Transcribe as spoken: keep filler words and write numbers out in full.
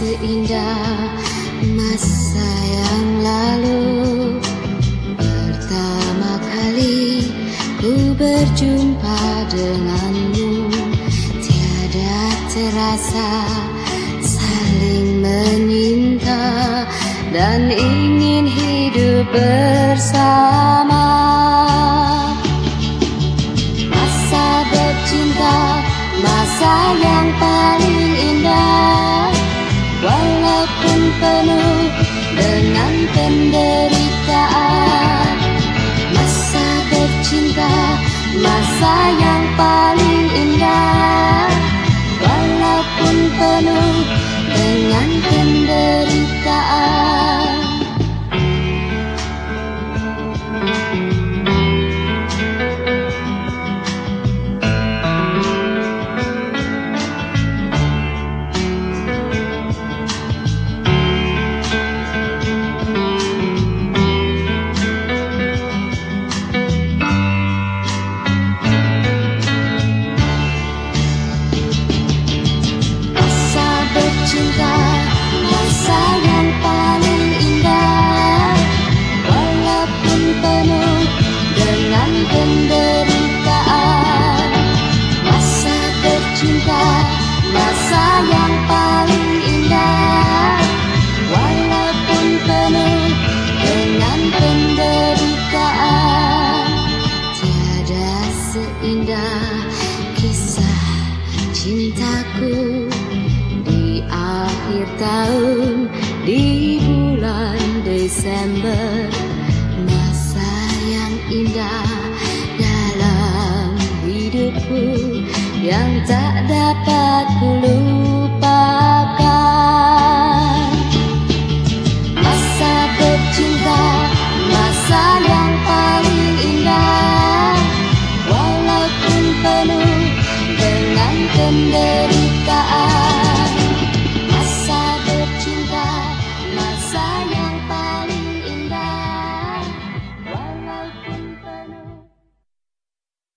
seindah masa yang lalu. Pertama kali ku berjumpa denganmu, tiada terasa saling menyinta dan ingin hidup bersama. Masa bercinta, masa yang paling indah, walaupun penuh dengan penderitaan. Masa bercinta, masa yang paling indah, walaupun penuh dengan penderitaan. Masa yang paling indah, walaupun penuh dengan penderitaan. Masa bercinta, masa yang paling indah, walaupun penuh dengan penderitaan. Tiada seindah kisah cintaku akhir tahun di bulan Desember. Masa yang indah dalam hidupku yang tak dapat ku lupakan.